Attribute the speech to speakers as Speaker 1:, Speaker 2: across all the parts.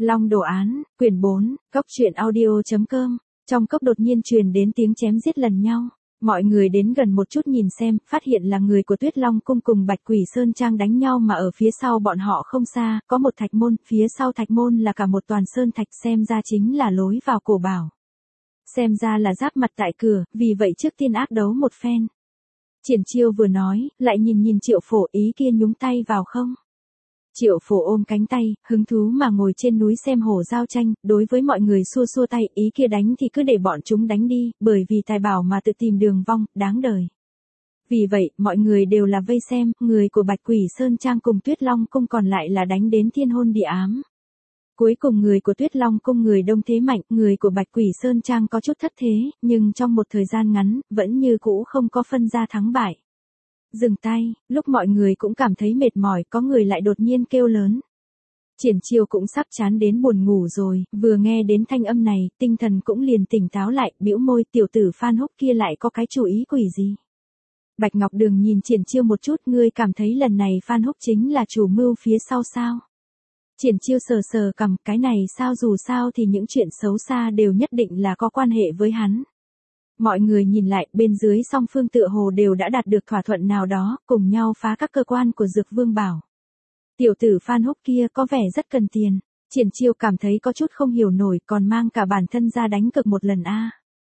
Speaker 1: Long đồ án, quyển 4, Cốc truyện audio.com. Trong cốc đột nhiên truyền đến tiếng chém giết lần nhau. Mọi người đến gần một chút nhìn xem, phát hiện là người của Tuyết Long cung cùng Bạch Quỷ Sơn Trang đánh nhau, mà ở phía sau bọn họ không xa, có một thạch môn, phía sau thạch môn là cả một toàn sơn thạch, xem ra chính là lối vào cổ bảo. Xem ra là giáp mặt tại cửa, vì vậy trước tiên ác đấu một phen. Triển Chiêu vừa nói, lại nhìn Triệu Phổ, ý kia nhúng tay vào không? Triệu Phổ ôm cánh tay, hứng thú mà ngồi trên núi xem hổ giao tranh, đối với mọi người xua xua tay, ý kia đánh thì cứ để bọn chúng đánh đi, bởi vì tài bảo mà tự tìm đường vong, đáng đời. Vì vậy, mọi người đều là vây xem, người của Bạch Quỷ Sơn Trang cùng Tuyết Long cung còn lại là đánh đến thiên hôn địa ám. Cuối cùng người của Tuyết Long cung người đông thế mạnh, người của Bạch Quỷ Sơn Trang có chút thất thế, nhưng trong một thời gian ngắn, vẫn như cũ không có phân ra thắng bại. Dừng tay, lúc mọi người cũng cảm thấy mệt mỏi, có người lại đột nhiên kêu lớn. Triển Chiêu cũng sắp chán đến buồn ngủ rồi, vừa nghe đến thanh âm này, tinh thần cũng liền tỉnh táo lại, bĩu môi, tiểu tử Phan Húc kia lại có cái chủ ý quỷ gì. Bạch Ngọc Đường nhìn Triển Chiêu một chút, ngươi cảm thấy lần này Phan Húc chính là chủ mưu phía sau sao? Triển Chiêu sờ sờ cằm, cái này sao, dù sao thì những chuyện xấu xa đều nhất định là có quan hệ với hắn. Mọi người nhìn lại, bên dưới song phương tựa hồ đều đã đạt được thỏa thuận nào đó, cùng nhau phá các cơ quan của Dược Vương Bảo. Tiểu tử Phan Húc kia có vẻ rất cần tiền. Triển Chiêu cảm thấy có chút không hiểu nổi, còn mang cả bản thân ra đánh cược một lần a.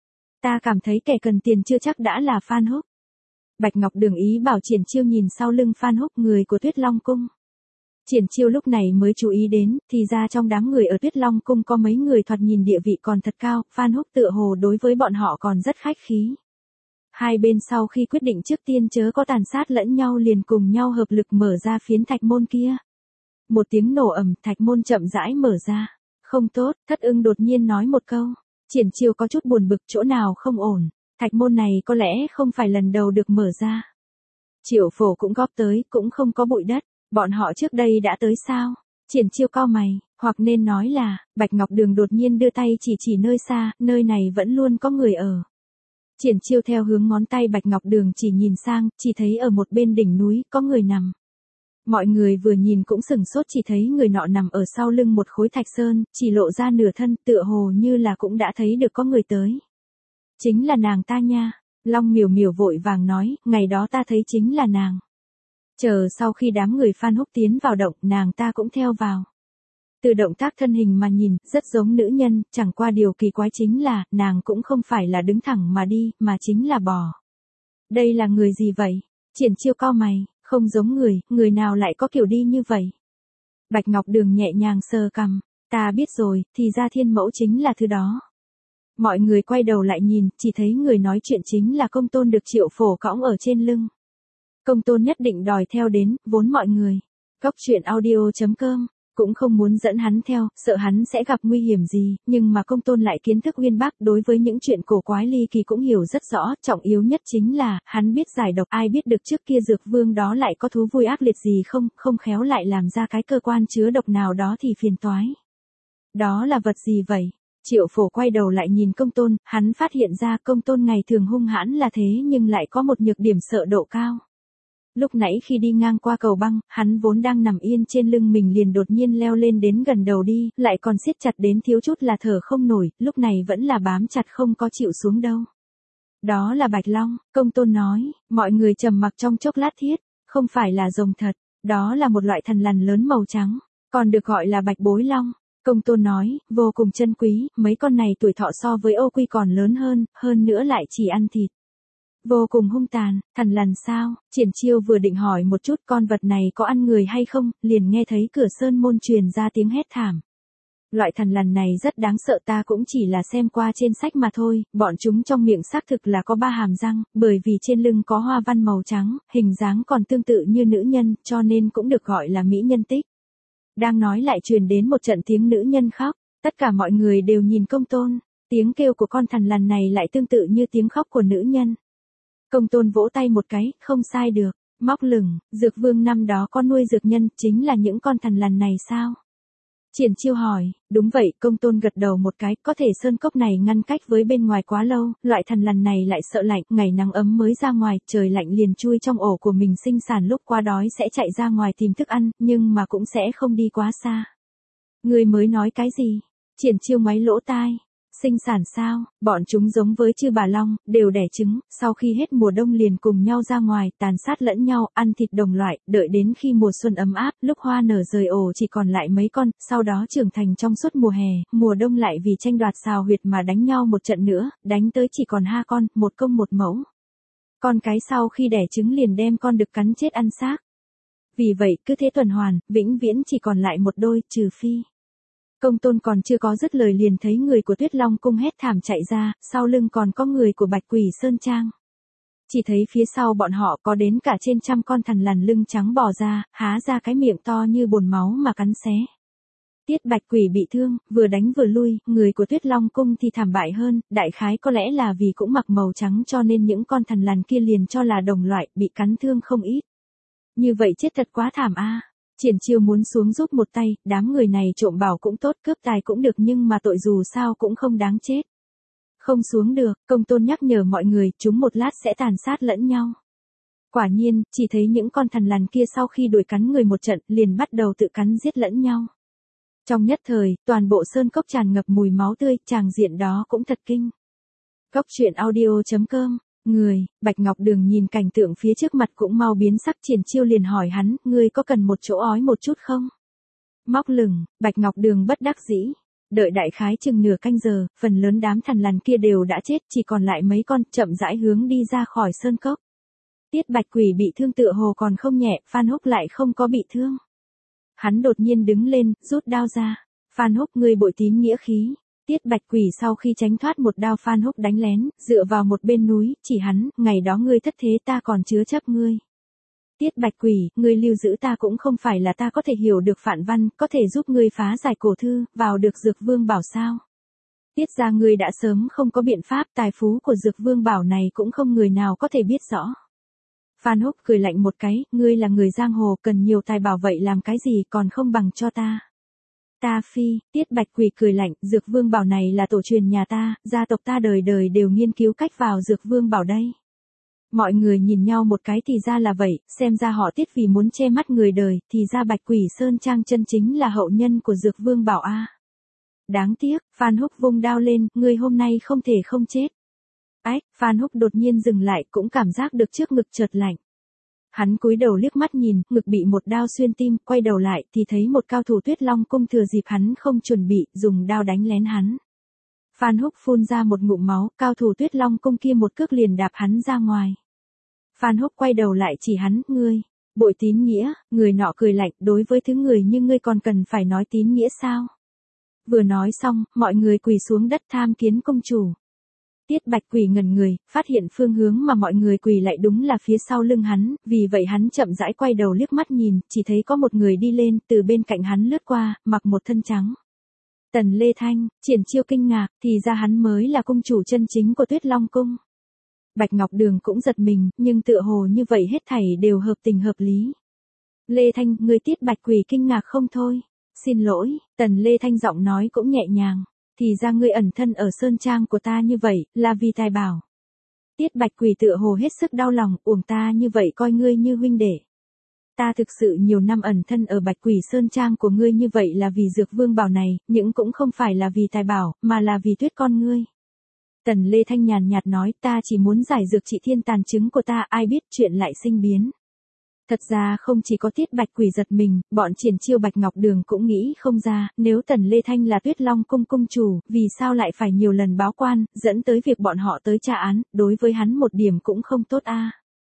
Speaker 1: Ta cảm thấy kẻ cần tiền chưa chắc đã là Phan Húc. Bạch Ngọc Đường ý bảo Triển Chiêu nhìn sau lưng Phan Húc, người của Tuyết Long cung. Triển Chiêu lúc này mới chú ý đến, thì ra trong đám người ở Tuyết Long cung có mấy người thoạt nhìn địa vị còn thật cao, Phan Húc tựa hồ đối với bọn họ còn rất khách khí. Hai bên sau khi quyết định trước tiên chớ có tàn sát lẫn nhau liền cùng nhau hợp lực mở ra phiến thạch môn kia. Một tiếng nổ ầm, thạch môn chậm rãi mở ra. Không tốt, Thất Ưng đột nhiên nói một câu. Triển Chiêu có chút buồn bực, chỗ nào không ổn, thạch môn này có lẽ không phải lần đầu được mở ra. Triệu Phổ cũng góp tới, cũng không có bụi đất. Bọn họ trước đây đã tới sao? Triển Chiêu cau mày, hoặc nên nói là, Bạch Ngọc Đường đột nhiên đưa tay chỉ nơi xa, nơi này vẫn luôn có người ở. Triển Chiêu theo hướng ngón tay Bạch Ngọc Đường chỉ nhìn sang, chỉ thấy ở một bên đỉnh núi, có người nằm. Mọi người vừa nhìn cũng sửng sốt, chỉ thấy người nọ nằm ở sau lưng một khối thạch sơn, chỉ lộ ra nửa thân, tựa hồ như là cũng đã thấy được có người tới. Chính là nàng ta nha. Long Miểu Miểu vội vàng nói, ngày đó ta thấy chính là nàng. Chờ sau khi đám người Phan Húc tiến vào động, nàng ta cũng theo vào. Từ động tác thân hình mà nhìn, rất giống nữ nhân, chẳng qua điều kỳ quái chính là, nàng cũng không phải là đứng thẳng mà đi, mà chính là bò. Đây là người gì vậy? Triển Chiêu cau mày, không giống người, người nào lại có kiểu đi như vậy? Bạch Ngọc Đường nhẹ nhàng sờ cằm, ta biết rồi, thì ra thiên mẫu chính là thứ đó. Mọi người quay đầu lại nhìn, chỉ thấy người nói chuyện chính là Công Tôn được Triệu Phổ cõng ở trên lưng. Công Tôn nhất định đòi theo đến, vốn mọi người. Cốc truyện audio.com, cũng không muốn dẫn hắn theo, sợ hắn sẽ gặp nguy hiểm gì, nhưng mà Công Tôn lại kiến thức uyên bác, đối với những chuyện cổ quái ly kỳ cũng hiểu rất rõ, trọng yếu nhất chính là, hắn biết giải độc, ai biết được trước kia Dược Vương đó lại có thú vui ác liệt gì không, không khéo lại làm ra cái cơ quan chứa độc nào đó thì phiền toái. Đó là vật gì vậy? Triệu Phổ quay đầu lại nhìn Công Tôn, hắn phát hiện ra Công Tôn ngày thường hung hãn là thế nhưng lại có một nhược điểm sợ độ cao. Lúc nãy khi đi ngang qua cầu băng, hắn vốn đang nằm yên trên lưng mình liền đột nhiên leo lên đến gần đầu đi, lại còn siết chặt đến thiếu chút là thở không nổi, lúc này vẫn là bám chặt không có chịu xuống đâu. Đó là Bạch Long, Công Tôn nói, mọi người trầm mặc trong chốc lát thiết, không phải là rồng thật, đó là một loại thần lằn lớn màu trắng, còn được gọi là Bạch Bối Long. Công Tôn nói, vô cùng chân quý, mấy con này tuổi thọ so với Ô Quy còn lớn hơn nữa lại chỉ ăn thịt. Vô cùng hung tàn, thần lằn sao? Triển Chiêu vừa định hỏi một chút con vật này có ăn người hay không, liền nghe thấy cửa sơn môn truyền ra tiếng hét thảm. Loại thần lằn này rất đáng sợ, ta cũng chỉ là xem qua trên sách mà thôi, bọn chúng trong miệng xác thực là có 3 hàm răng, bởi vì trên lưng có hoa văn màu trắng, hình dáng còn tương tự như nữ nhân, cho nên cũng được gọi là mỹ nhân tích. Đang nói lại truyền đến một trận tiếng nữ nhân khóc, tất cả mọi người đều nhìn Công Tôn, tiếng kêu của con thần lằn này lại tương tự như tiếng khóc của nữ nhân. Công Tôn vỗ tay một cái, không sai được, móc lửng, Dược Vương năm đó có nuôi dược nhân, chính là những con thần lằn này sao? Triển Chiêu hỏi, đúng vậy, Công Tôn gật đầu một cái, có thể sơn cốc này ngăn cách với bên ngoài quá lâu, loại thần lằn này lại sợ lạnh, ngày nắng ấm mới ra ngoài, trời lạnh liền chui trong ổ của mình sinh sản, lúc quá đói sẽ chạy ra ngoài tìm thức ăn, nhưng mà cũng sẽ không đi quá xa. Ngươi mới nói cái gì? Triển Chiêu ngoáy lỗ tai. Sinh sản sao? Bọn chúng giống với chư bà long, đều đẻ trứng, sau khi hết mùa đông liền cùng nhau ra ngoài, tàn sát lẫn nhau, ăn thịt đồng loại, đợi đến khi mùa xuân ấm áp, lúc hoa nở rời ổ chỉ còn lại mấy con, sau đó trưởng thành trong suốt mùa hè, mùa đông lại vì tranh đoạt sào huyệt mà đánh nhau một trận nữa, đánh tới chỉ còn 2 con, một công một mẫu. Con cái sau khi đẻ trứng liền đem con đực cắn chết ăn xác. Vì vậy, cứ thế tuần hoàn, vĩnh viễn chỉ còn lại một đôi, trừ phi. Công tôn còn chưa có dứt lời liền thấy người của Tuyết Long cung hét thảm chạy ra, sau lưng còn có người của Bạch Quỷ Sơn Trang. Chỉ thấy phía sau bọn họ có đến cả trên 100 con thằn lằn lưng trắng bò ra, há ra cái miệng to như bồn máu mà cắn xé. Tiết Bạch Quỷ bị thương, vừa đánh vừa lui, người của Tuyết Long cung thì thảm bại hơn, đại khái có lẽ là vì cũng mặc màu trắng cho nên những con thằn lằn kia liền cho là đồng loại, bị cắn thương không ít. Như vậy chết thật quá thảm a. Triển Chiêu muốn xuống giúp một tay, đám người này trộm bảo cũng tốt, cướp tài cũng được nhưng mà tội dù sao cũng không đáng chết. Không xuống được, công tôn nhắc nhở mọi người, chúng một lát sẽ tàn sát lẫn nhau. Quả nhiên, chỉ thấy những con thằn lằn kia sau khi đuổi cắn người một trận, liền bắt đầu tự cắn giết lẫn nhau. Trong nhất thời, toàn bộ sơn cốc tràn ngập mùi máu tươi, tràng diện đó cũng thật kinh. Cốc truyện audio.com. Bạch Ngọc Đường nhìn cảnh tượng phía trước mặt cũng mau biến sắc. Triển Chiêu liền hỏi hắn, ngươi có cần một chỗ ói một chút không? Móc lửng, Bạch Ngọc Đường bất đắc dĩ. Đợi đại khái chừng nửa canh giờ, phần lớn đám thằn lằn kia đều đã chết, chỉ còn lại mấy con, chậm rãi hướng đi ra khỏi sơn cốc. Tiết Bạch Quỷ bị thương tựa hồ còn không nhẹ, Phan Húc lại không có bị thương. Hắn đột nhiên đứng lên, rút đao ra. Phan Húc, ngươi bội tín nghĩa khí. Tiết Bạch Quỷ sau khi tránh thoát một đao Phan Húc đánh lén, dựa vào một bên núi, chỉ hắn, ngày đó ngươi thất thế ta còn chứa chấp ngươi. Tiết Bạch Quỷ, ngươi lưu giữ ta cũng không phải là ta có thể hiểu được phản văn, có thể giúp ngươi phá giải cổ thư, vào được Dược Vương Bảo sao. Tiết ra ngươi đã sớm không có biện pháp, tài phú của Dược Vương Bảo này cũng không người nào có thể biết rõ. Phan Húc cười lạnh một cái, ngươi là người giang hồ, cần nhiều tài bảo vậy làm cái gì còn không bằng cho ta. Ta phi, Tiết Bạch Quỷ cười lạnh, Dược Vương Bảo này là tổ truyền nhà ta, gia tộc ta đời đời đều nghiên cứu cách vào Dược Vương Bảo đây. Mọi người nhìn nhau một cái thì ra là vậy, xem ra họ Tiết vì muốn che mắt người đời, thì ra Bạch Quỷ Sơn Trang chân chính là hậu nhân của Dược Vương Bảo a. Đáng tiếc, Phan Húc vung đao lên, ngươi hôm nay không thể không chết. Ách, Phan Húc đột nhiên dừng lại, cũng cảm giác được trước ngực chợt lạnh. Hắn cúi đầu liếc mắt nhìn, ngực bị một đao xuyên tim, quay đầu lại thì thấy một cao thủ Tuyết Long cung thừa dịp hắn không chuẩn bị, dùng đao đánh lén hắn. Phan Húc phun ra một ngụm máu, cao thủ Tuyết Long cung kia một cước liền đạp hắn ra ngoài. Phan Húc quay đầu lại chỉ hắn, ngươi, bội tín nghĩa, người nọ cười lạnh, đối với thứ người như ngươi còn cần phải nói tín nghĩa sao? Vừa nói xong, mọi người quỳ xuống đất tham kiến công chủ. Tiết Bạch Quỷ ngẩn người, phát hiện phương hướng mà mọi người quỳ lại đúng là phía sau lưng hắn, vì vậy hắn chậm rãi quay đầu liếc mắt nhìn, chỉ thấy có một người đi lên, từ bên cạnh hắn lướt qua, mặc một thân trắng. Tần Lê Thanh, Triển Chiêu kinh ngạc, thì ra hắn mới là cung chủ chân chính của Tuyết Long cung. Bạch Ngọc Đường cũng giật mình, nhưng tựa hồ như vậy hết thảy đều hợp tình hợp lý. Lê Thanh, người Tiết Bạch Quỷ kinh ngạc không thôi. Xin lỗi, Tần Lê Thanh giọng nói cũng nhẹ nhàng. Thì ra ngươi ẩn thân ở sơn trang của ta như vậy, là vì tài bảo. Tiết Bạch Quỷ tựa hồ hết sức đau lòng, uổng ta như vậy coi ngươi như huynh đệ. Ta thực sự nhiều năm ẩn thân ở Bạch Quỷ sơn trang của ngươi như vậy là vì Dược Vương Bảo này, nhưng cũng không phải là vì tài bảo, mà là vì Tuyết con ngươi. Tần Lê Thanh nhàn nhạt nói, ta chỉ muốn giải dược trị thiên tàn chứng của ta, ai biết chuyện lại sinh biến. Thật ra không chỉ có Tiết Bạch Quỷ giật mình, bọn Triển Chiêu Bạch Ngọc Đường cũng nghĩ không ra, nếu Tần Lê Thanh là Tuyết Long cung cung chủ, vì sao lại phải nhiều lần báo quan, dẫn tới việc bọn họ tới tra án, đối với hắn một điểm cũng không tốt a.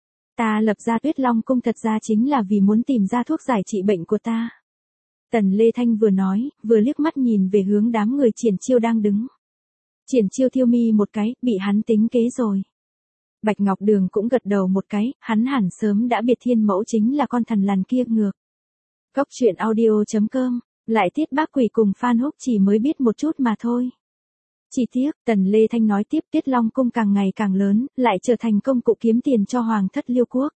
Speaker 1: Ta lập ra Tuyết Long cung thật ra chính là vì muốn tìm ra thuốc giải trị bệnh của ta. Tần Lê Thanh vừa nói, vừa liếc mắt nhìn về hướng đám người Triển Chiêu đang đứng. Triển Chiêu thiêu mi một cái, bị hắn tính kế rồi. Bạch Ngọc Đường cũng gật đầu một cái, hắn hẳn sớm đã biệt thiên mẫu chính là con thằn lằn kia ngược. Cốc truyện audio.com, lại Tiết Bác Quỷ cùng Phan Húc chỉ mới biết một chút mà thôi. Chỉ tiếc, Tần Lê Thanh nói tiếp, Tuyết Long cung càng ngày càng lớn, lại trở thành công cụ kiếm tiền cho Hoàng thất Liêu quốc.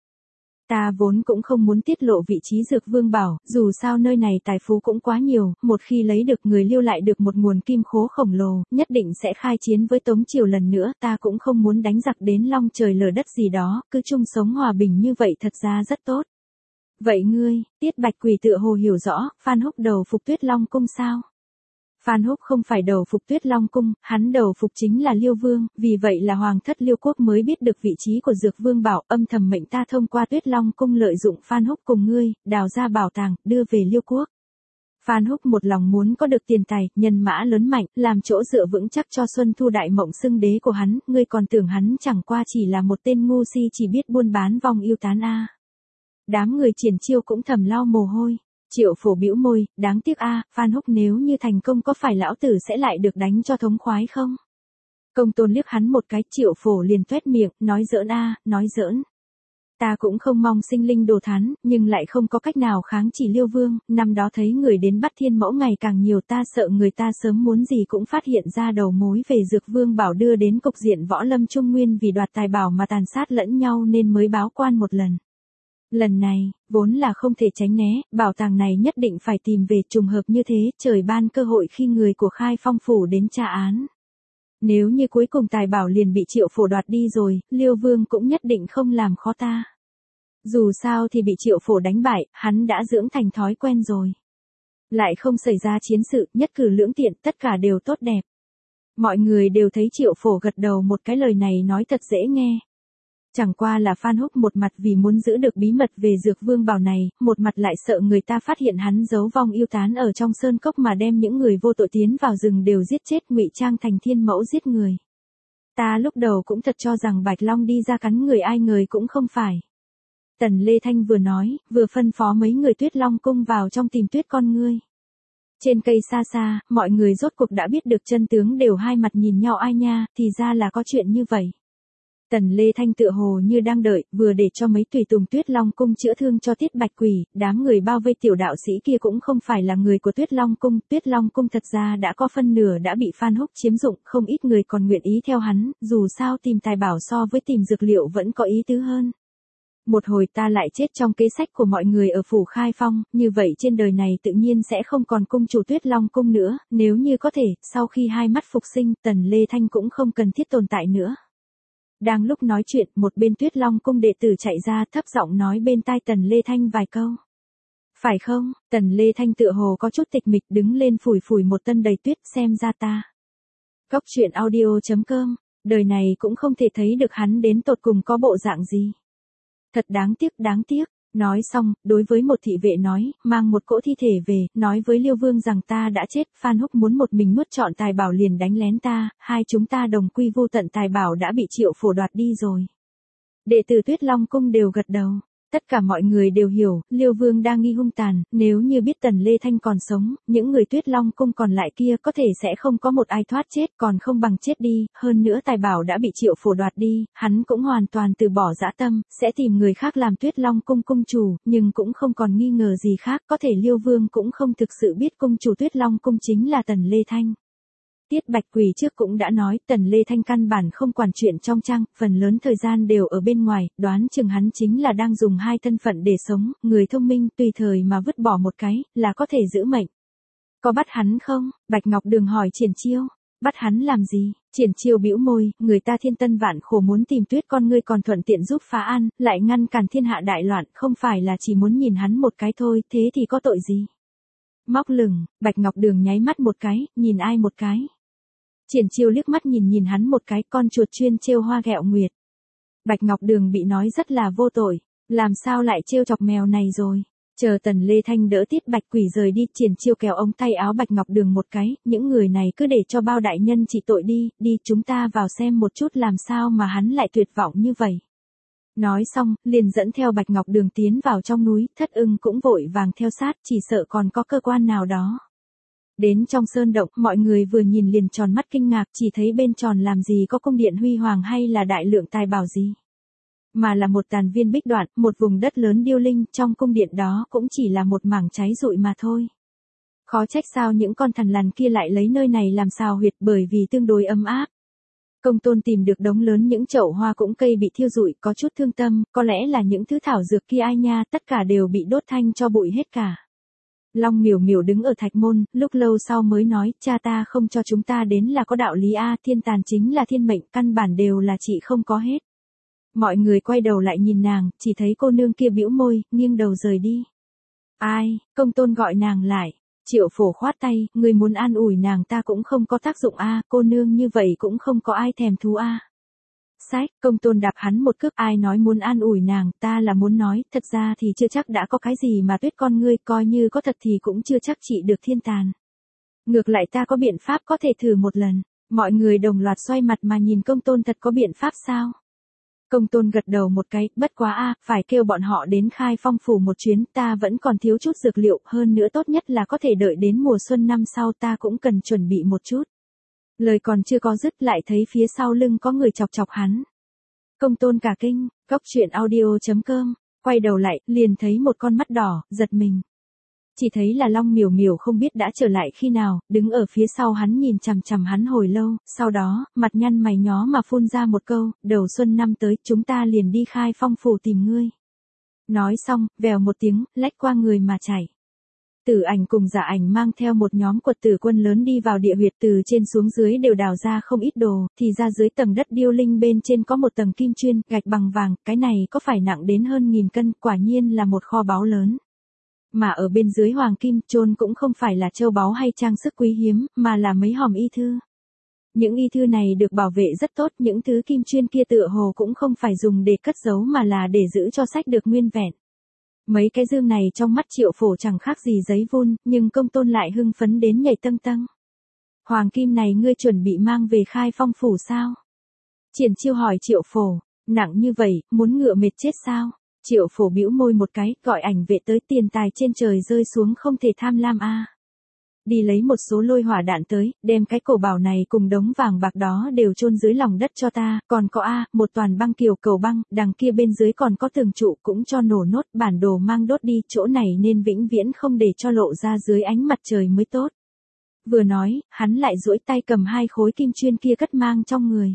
Speaker 1: Ta vốn cũng không muốn tiết lộ vị trí Dược Vương Bảo, dù sao nơi này tài phú cũng quá nhiều, một khi lấy được người Liêu lại được một nguồn kim khố khổng lồ, nhất định sẽ khai chiến với Tống Triều lần nữa, ta cũng không muốn đánh giặc đến long trời lở đất gì đó, cứ chung sống hòa bình như vậy thật ra rất tốt. Vậy ngươi, Tiết Bạch Quỳ tựa hồ hiểu rõ, Phan Húc đầu phục Tuyết Long cung sao? Phan Húc không phải đầu phục Tuyết Long cung, hắn đầu phục chính là Liêu Vương, vì vậy là Hoàng thất Liêu Quốc mới biết được vị trí của Dược Vương bảo, âm thầm mệnh ta thông qua Tuyết Long cung lợi dụng Phan Húc cùng ngươi, đào ra bảo tàng, đưa về Liêu Quốc. Phan Húc một lòng muốn có được tiền tài, nhân mã lớn mạnh, làm chỗ dựa vững chắc cho Xuân Thu Đại Mộng xưng đế của hắn, ngươi còn tưởng hắn chẳng qua chỉ là một tên ngu si chỉ biết buôn bán vong yêu tán a. Đám người Triển Chiêu cũng thầm lau mồ hôi. Triệu Phổ bĩu môi, đáng tiếc a, Phan Húc nếu như thành công có phải lão tử sẽ lại được đánh cho thống khoái không? Công Tôn liếc hắn một cái, Triệu Phổ liền toét miệng, nói giỡn a, nói giỡn. Ta cũng không mong sinh linh đồ thán, nhưng lại không có cách nào kháng chỉ Liêu Vương, năm đó thấy người đến bắt thiên mẫu ngày càng nhiều, ta sợ người ta sớm muốn gì cũng phát hiện ra đầu mối về Dược Vương bảo đưa đến cục diện võ lâm Trung Nguyên vì đoạt tài bảo mà tàn sát lẫn nhau nên mới báo quan một lần. Lần này, vốn là không thể tránh né, bảo tàng này nhất định phải tìm về, trùng hợp như thế, trời ban cơ hội khi người của Khai Phong phủ đến tra án. Nếu như cuối cùng tài bảo liền bị Triệu Phổ đoạt đi rồi, Liêu Vương cũng nhất định không làm khó ta. Dù sao thì bị Triệu Phổ đánh bại, hắn đã dưỡng thành thói quen rồi. Lại không xảy ra chiến sự, nhất cử lưỡng tiện, tất cả đều tốt đẹp. Mọi người đều thấy Triệu Phổ gật đầu một cái, lời này nói thật dễ nghe. Chẳng qua là Phan Húc một mặt vì muốn giữ được bí mật về Dược Vương bảo này, một mặt lại sợ người ta phát hiện hắn giấu vong yêu tán ở trong sơn cốc mà đem những người vô tội tiến vào rừng đều giết chết, ngụy trang thành thiên mẫu giết người. Ta lúc đầu cũng thật cho rằng Bạch Long đi ra cắn người, ai ngờ cũng không phải. Tần Lê Thanh vừa nói, vừa phân phó mấy người Tuyết Long cung vào trong tìm Tuyết con ngươi. Trên cây xa xa, mọi người rốt cuộc đã biết được chân tướng, đều hai mặt nhìn nhau, ai nha, thì ra là có chuyện như vậy. Tần Lê Thanh tựa hồ như đang đợi, vừa để cho mấy tùy tùng Tuyết Long cung chữa thương cho Tiết Bạch Quỳ, đám người bao vây tiểu đạo sĩ kia cũng không phải là người của Tuyết Long cung, Tuyết Long cung thật ra đã có phân nửa đã bị Phan Húc chiếm dụng, không ít người còn nguyện ý theo hắn, dù sao tìm tài bảo so với tìm dược liệu vẫn có ý tứ hơn. Một hồi ta lại chết trong kế sách của mọi người ở phủ Khai Phong, như vậy trên đời này tự nhiên sẽ không còn cung chủ Tuyết Long cung nữa, nếu như có thể, sau khi hai mắt phục sinh, Tần Lê Thanh cũng không cần thiết tồn tại nữa. Đang lúc nói chuyện, một bên Tuyết Long cung đệ tử chạy ra, thấp giọng nói bên tai Tần Lê Thanh vài câu. Phải không? Tần Lê Thanh tựa hồ có chút tịch mịch, đứng lên phủi phủi một tân đầy tuyết, xem ra ta. Cóc truyện audio.com, đời này cũng không thể thấy được hắn đến tột cùng có bộ dạng gì. Thật đáng tiếc, đáng tiếc. Nói xong, đối với một thị vệ nói, mang một cỗ thi thể về, nói với Liêu Vương rằng ta đã chết, Phan Húc muốn một mình nuốt trọn tài bảo liền đánh lén ta, hai chúng ta đồng quy vô tận, tài bảo đã bị Triệu Phổ đoạt đi rồi. Đệ tử Tuyết Long cung đều gật đầu. Tất cả mọi người đều hiểu, Liêu Vương đang nghi hung tàn, nếu như biết Tần Lê Thanh còn sống, những người Tuyết Long cung còn lại kia có thể sẽ không có một ai thoát chết, còn không bằng chết đi, hơn nữa tài bảo đã bị Triệu Phổ đoạt đi, hắn cũng hoàn toàn từ bỏ dã tâm, sẽ tìm người khác làm Tuyết Long cung cung chủ, nhưng cũng không còn nghi ngờ gì khác, có thể Liêu Vương cũng không thực sự biết cung chủ Tuyết Long cung chính là Tần Lê Thanh. Tiết Bạch Quỳ trước cũng đã nói, Tần Lê Thanh căn bản không quản chuyện trong trang, phần lớn thời gian đều ở bên ngoài, đoán chừng hắn chính là đang dùng hai thân phận để sống, người thông minh tùy thời mà vứt bỏ một cái, là có thể giữ mệnh. Có bắt hắn không? Bạch Ngọc Đường hỏi Triển Chiêu. Bắt hắn làm gì? Triển Chiêu bĩu môi, người ta thiên tân vạn khổ muốn tìm Tuyết con ngươi còn thuận tiện giúp phá an, lại ngăn cản thiên hạ đại loạn, không phải là chỉ muốn nhìn hắn một cái thôi, thế thì có tội gì? Móc lửng, Bạch Ngọc Đường nháy mắt một cái, nhìn ai một cái? Triển Chiêu liếc mắt nhìn hắn một cái, con chuột chuyên trêu hoa ghẹo nguyệt. Bạch Ngọc Đường bị nói rất là vô tội, làm sao lại trêu chọc mèo này rồi. Chờ Tần Lê Thanh đỡ Tiết Bạch Quỳ rời đi, Triển Chiêu kéo ống tay áo Bạch Ngọc Đường một cái, những người này cứ để cho bao đại nhân trị tội đi, đi chúng ta vào xem một chút làm sao mà hắn lại tuyệt vọng như vậy. Nói xong, liền dẫn theo Bạch Ngọc Đường tiến vào trong núi, Thất Ưng cũng vội vàng theo sát, chỉ sợ còn có cơ quan nào đó. Đến trong sơn động, mọi người vừa nhìn liền tròn mắt kinh ngạc, chỉ thấy bên tròn làm gì có cung điện huy hoàng hay là đại lượng tài bảo gì. Mà là một tàn viên bích đoạn, một vùng đất lớn điêu linh, trong cung điện đó cũng chỉ là một mảng cháy rụi mà thôi. Khó trách sao những con thằn lằn kia lại lấy nơi này làm sao huyệt, bởi vì tương đối ấm áp. Công Tôn tìm được đống lớn những chậu hoa cũng cây bị thiêu rụi, có chút thương tâm, có lẽ là những thứ thảo dược kia ai nha, tất cả đều bị đốt thanh cho bụi hết cả. Long Miểu Miểu đứng ở thạch môn, lúc lâu sau mới nói, cha ta không cho chúng ta đến là có đạo lý a, thiên tàn chính là thiên mệnh, căn bản đều là chị không có hết. Mọi người quay đầu lại nhìn nàng, chỉ thấy cô nương kia bĩu môi, nghiêng đầu rời đi. Ai, Công Tôn gọi nàng lại. Triệu Phổ khoát tay, người muốn an ủi nàng ta cũng không có tác dụng a, cô nương như vậy cũng không có ai thèm thú a. Sách, Công Tôn đạp hắn một cước, ai nói muốn an ủi nàng, ta là muốn nói, thật ra thì chưa chắc đã có cái gì mà Tuyết con ngươi, coi như có thật thì cũng chưa chắc trị được thiên tàn. Ngược lại ta có biện pháp có thể thử một lần. Mọi người đồng loạt xoay mặt mà nhìn Công Tôn, thật có biện pháp sao? Công Tôn gật đầu một cái, bất quá a, phải kêu bọn họ đến Khai Phong phủ một chuyến, ta vẫn còn thiếu chút dược liệu, hơn nữa tốt nhất là có thể đợi đến mùa xuân năm sau, ta cũng cần chuẩn bị một chút. Lời còn chưa có dứt lại thấy phía sau lưng có người chọc chọc hắn. Công Tôn cả kinh, coctruyện.audio.com, quay đầu lại, liền thấy một con mắt đỏ, giật mình. Chỉ thấy là Long Miểu Miểu không biết đã trở lại khi nào, đứng ở phía sau hắn nhìn chằm chằm hắn hồi lâu, sau đó, mặt nhăn mày nhó mà phun ra một câu, đầu xuân năm tới, chúng ta liền đi Khai Phong phủ tìm ngươi. Nói xong, vèo một tiếng, lách qua người mà chạy. Tử Ảnh cùng Dạ Ảnh mang theo một nhóm quật tử quân lớn đi vào địa huyệt, từ trên xuống dưới đều đào ra không ít đồ, thì ra dưới tầng đất điêu linh bên trên có một tầng kim chuyên, gạch bằng vàng, cái này có phải nặng đến hơn 1000 cân, quả nhiên là một kho báu lớn. Mà ở bên dưới hoàng kim chôn cũng không phải là châu báu hay trang sức quý hiếm, mà là mấy hòm y thư. Những y thư này được bảo vệ rất tốt, những thứ kim chuyên kia tựa hồ cũng không phải dùng để cất giấu mà là để giữ cho sách được nguyên vẹn. Mấy cái dương này trong mắt Triệu Phổ chẳng khác gì giấy vun, nhưng Công Tôn lại hưng phấn đến nhảy tâng tâng. Hoàng kim này ngươi chuẩn bị mang về Khai Phong phủ sao? Triển Chiêu hỏi Triệu Phổ, nặng như vậy, muốn ngựa mệt chết sao? Triệu Phổ bĩu môi một cái, gọi ảnh vệ tới, tiền tài trên trời rơi xuống không thể tham lam a. Đi lấy một số lôi hỏa đạn tới, đem cái cổ bảo này cùng đống vàng bạc đó đều chôn dưới lòng đất cho ta, còn có một toàn băng kiều cầu băng, đằng kia bên dưới còn có tường trụ cũng cho nổ nốt, bản đồ mang đốt đi, chỗ này nên vĩnh viễn không để cho lộ ra dưới ánh mặt trời mới tốt. Vừa nói, hắn lại duỗi tay cầm 2 khối kim chuyên kia cất mang trong người.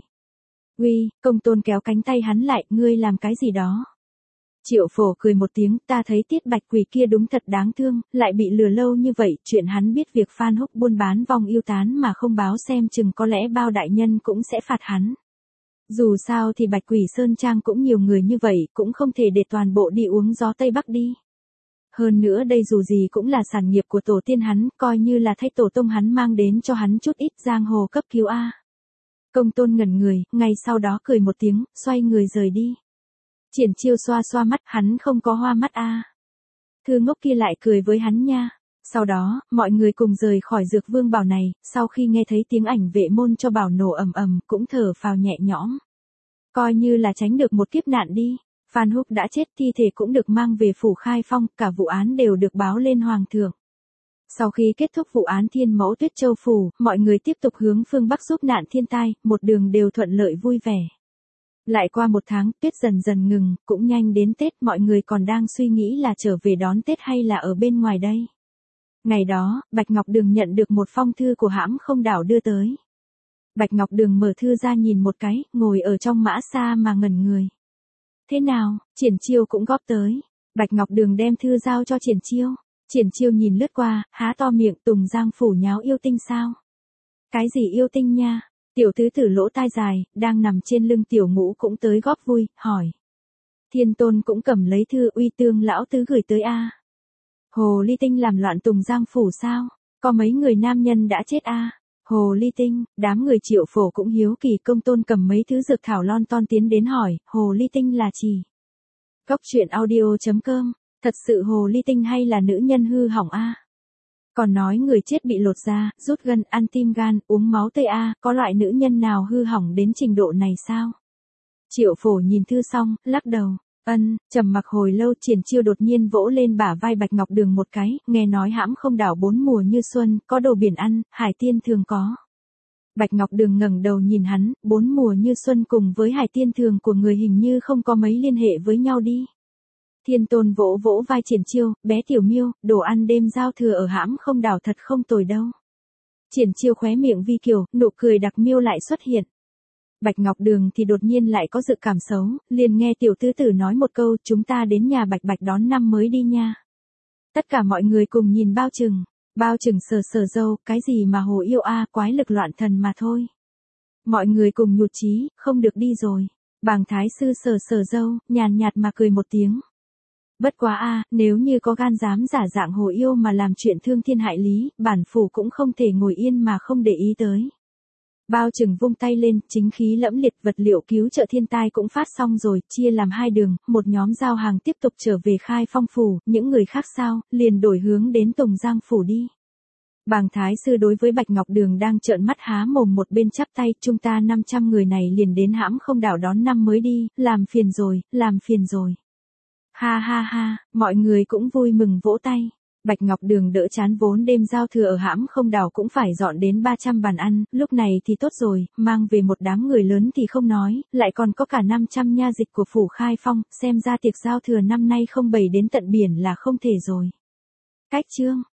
Speaker 1: Uy, Công Tôn kéo cánh tay hắn lại, ngươi làm cái gì đó? Triệu Phổ cười một tiếng, ta thấy Tiết Bạch Quỷ kia đúng thật đáng thương, lại bị lừa lâu như vậy, chuyện hắn biết việc Phan Húc buôn bán vong yêu tán mà không báo xem chừng có lẽ bao đại nhân cũng sẽ phạt hắn. Dù sao thì Bạch Quỷ Sơn Trang cũng nhiều người như vậy, cũng không thể để toàn bộ đi uống gió Tây Bắc đi. Hơn nữa đây dù gì cũng là sản nghiệp của tổ tiên hắn, coi như là thay tổ tông hắn mang đến cho hắn chút ít giang hồ cấp cứu a. Công Tôn ngẩn người, ngay sau đó cười một tiếng, xoay người rời đi. Triển Chiêu xoa xoa mắt, hắn không có hoa mắt a. Thư ngốc kia lại cười với hắn nha. Sau đó, mọi người cùng rời khỏi dược vương bảo này, sau khi nghe thấy tiếng ảnh vệ môn cho bảo nổ ầm ầm, cũng thở phào nhẹ nhõm. Coi như là tránh được một kiếp nạn đi. Phan Húc đã chết, thi thể cũng được mang về phủ Khai Phong, cả vụ án đều được báo lên hoàng thượng. Sau khi kết thúc vụ án Thiên Mẫu Tuyết Châu phủ, mọi người tiếp tục hướng phương Bắc giúp nạn thiên tai, một đường đều thuận lợi vui vẻ. Lại qua 1 tháng, tuyết dần dần ngừng, cũng nhanh đến Tết, mọi người còn đang suy nghĩ là trở về đón Tết hay là ở bên ngoài đây. Ngày đó, Bạch Ngọc Đường nhận được một phong thư của Hãm Không Đảo đưa tới. Bạch Ngọc Đường mở thư ra nhìn một cái, ngồi ở trong mã xa mà ngẩn người. Thế nào, Triển Chiêu cũng góp tới. Bạch Ngọc Đường đem thư giao cho Triển Chiêu. Triển Chiêu nhìn lướt qua, há to miệng, Tùng Giang phủ nháo yêu tinh sao? Cái gì yêu tinh nha? Tiểu tứ tử lỗ tai dài, đang nằm trên lưng Tiểu Ngũ cũng tới góp vui, hỏi. Thiên Tôn cũng cầm lấy thư, uy tương lão tứ gửi tới a. Hồ ly tinh làm loạn Tùng Giang phủ sao? Có mấy người nam nhân đã chết a. Hồ ly tinh, đám người Triệu Phổ cũng hiếu kỳ. Công Tôn cầm mấy thứ dược thảo lon ton tiến đến hỏi, hồ ly tinh là chỉ. Coctruyện.audio.com, thật sự hồ ly tinh hay là nữ nhân hư hỏng a? Còn nói người chết bị lột da, rút gân, ăn tim gan, uống máu tươi a, có loại nữ nhân nào hư hỏng đến trình độ này sao? Triệu Phổ nhìn thư xong, lắc đầu. Trầm mặc hồi lâu, Triển Chiêu đột nhiên vỗ lên bả vai Bạch Ngọc Đường một cái, nghe nói Hãm Không Đảo 4 mùa như xuân, có đồ biển ăn, hải tiên thường có. Bạch Ngọc Đường ngẩng đầu nhìn hắn, 4 mùa như xuân cùng với hải tiên thường của người hình như không có mấy liên hệ với nhau đi. Thiên Tôn vỗ vỗ vai Triển Chiêu, bé Tiểu Miêu, đồ ăn đêm giao thừa ở Hãm Không Đảo thật không tồi đâu. Triển Chiêu khóe miệng vi kiều, nụ cười đặc miêu lại xuất hiện. Bạch Ngọc Đường thì đột nhiên lại có dự cảm xấu, liền nghe tiểu tứ tử nói một câu, chúng ta đến nhà Bạch Bạch đón năm mới đi nha. Tất cả mọi người cùng nhìn Bao Trừng sờ sờ râu, cái gì mà hồ yêu a, quái lực loạn thần mà thôi. Mọi người cùng nhụt chí, không được đi rồi. Bàng thái sư sờ sờ râu, nhàn nhạt mà cười một tiếng. Bất quá a, nếu như có gan dám giả dạng hồ yêu mà làm chuyện thương thiên hại lý, bản phủ cũng không thể ngồi yên mà không để ý tới. Bao Trừng vung tay lên, chính khí lẫm liệt, vật liệu cứu trợ thiên tai cũng phát xong rồi, chia làm hai đường, một nhóm giao hàng tiếp tục trở về Khai Phong phủ, những người khác sao, liền đổi hướng đến Tùng Giang phủ đi. Bàng thái sư đối với Bạch Ngọc Đường đang trợn mắt há mồm một bên chắp tay, chúng ta 500 người này liền đến Hãm Không đảo đón năm mới đi, làm phiền rồi, làm phiền rồi. Ha ha ha, mọi người cũng vui mừng vỗ tay. Bạch Ngọc Đường đỡ chán, vốn đêm giao thừa ở Hãm Không đảo cũng phải dọn đến 300 bàn ăn, lúc này thì tốt rồi, mang về một đám người lớn thì không nói, lại còn có cả 500 nha dịch của phủ Khai Phong, xem ra tiệc giao thừa năm nay không bày đến tận biển là không thể rồi. Cách chương